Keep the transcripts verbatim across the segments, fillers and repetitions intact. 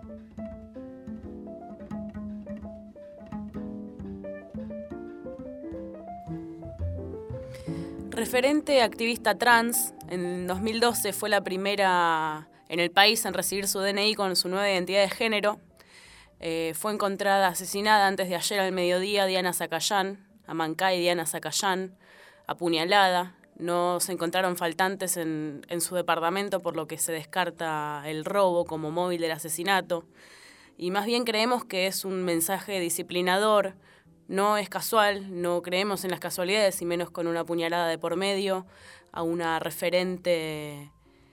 Referente activista trans, en dos mil doce fue la primera en el país en recibir su D N I con su nueva identidad de género. Eh, fue encontrada asesinada antes de ayer al mediodía Diana Zacayán, Amancay Diana Zacayán, apuñalada. No se encontraron faltantes en, en su departamento, por lo que se descarta el robo como móvil del asesinato. Y más bien creemos que es un mensaje disciplinador. No es casual, no creemos en las casualidades, y menos con una puñalada de por medio, a una referente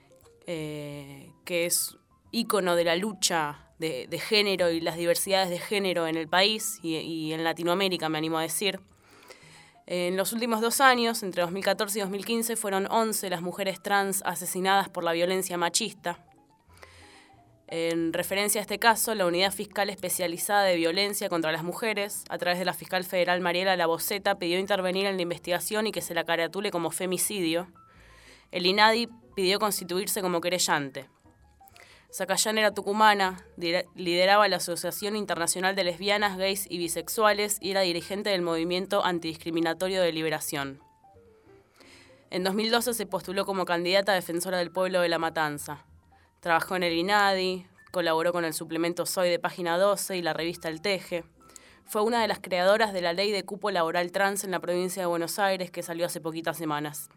eh, que es ícono de la lucha de, de género y las diversidades de género en el país y, y en Latinoamérica, me animo a decir. En los últimos dos años, entre dos mil catorce y dos mil quince, fueron once las mujeres trans asesinadas por la violencia machista. En referencia a este caso, la Unidad Fiscal Especializada de Violencia contra las Mujeres, a través de la fiscal federal Mariela Laboceta, pidió intervenir en la investigación y que se la caratule como femicidio. El INADI pidió constituirse como querellante. Zacayán era tucumana, lideraba la Asociación Internacional de Lesbianas, Gays y Bisexuales y era dirigente del Movimiento Antidiscriminatorio de Liberación. En dos mil doce se postuló como candidata a defensora del pueblo de La Matanza. Trabajó en el INADI, colaboró con el suplemento Soy de Página doce y la revista El Teje. Fue una de las creadoras de la ley de cupo laboral trans en la provincia de Buenos Aires, que salió hace poquitas semanas.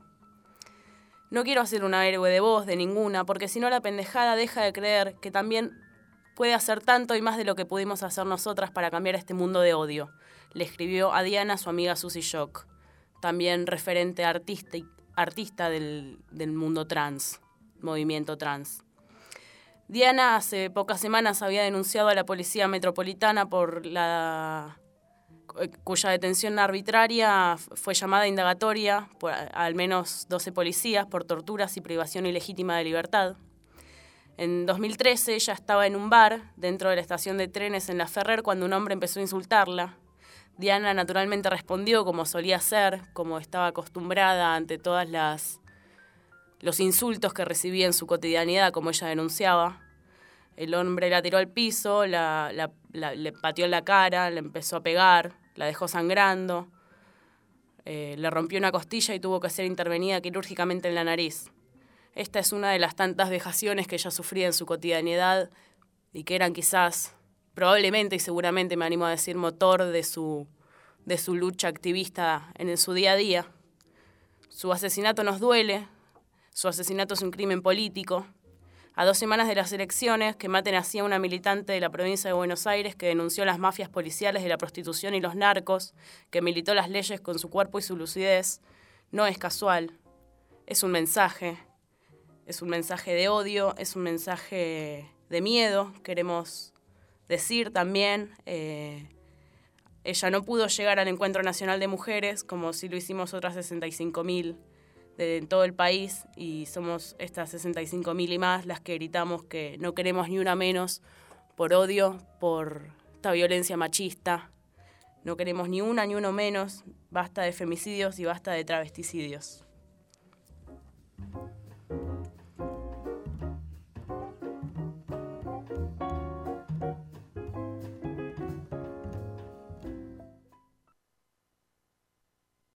No quiero hacer una héroe de voz de ninguna, porque si no la pendejada deja de creer que también puede hacer tanto y más de lo que pudimos hacer nosotras para cambiar este mundo de odio. Le escribió a Diana su amiga Susie Shock, también referente artista, artista del, del mundo trans, movimiento trans. Diana hace pocas semanas había denunciado a la Policía Metropolitana por la cuya detención arbitraria fue llamada indagatoria por al menos doce policías por torturas y privación ilegítima de libertad. En dos mil trece ella estaba en un bar dentro de la estación de trenes en La Ferrer cuando un hombre empezó a insultarla. Diana naturalmente respondió como solía hacer, como estaba acostumbrada ante todas las los insultos que recibía en su cotidianidad, como ella denunciaba. El hombre la tiró al piso, la, la, la, le pateó en la cara, le empezó a pegar, la dejó sangrando, eh, le rompió una costilla y tuvo que ser intervenida quirúrgicamente en la nariz. Esta es una de las tantas vejaciones que ella sufría en su cotidianidad y que eran quizás, probablemente y seguramente, me animo a decir, motor de su, de su lucha activista en su día a día. Su asesinato nos duele. Su asesinato es un crimen político. A dos semanas de las elecciones, que maten así a una militante de la provincia de Buenos Aires que denunció las mafias policiales de la prostitución y los narcos, que militó las leyes con su cuerpo y su lucidez, no es casual. Es un mensaje. Es un mensaje de odio, es un mensaje de miedo, queremos decir también. Eh, ella no pudo llegar al Encuentro Nacional de Mujeres, como sí lo hicimos otras sesenta y cinco mil de todo el país, y somos estas sesenta y cinco mil y más las que gritamos que no queremos ni una menos por odio, por esta violencia machista. No queremos ni una ni uno menos. Basta de femicidios y basta de travesticidios.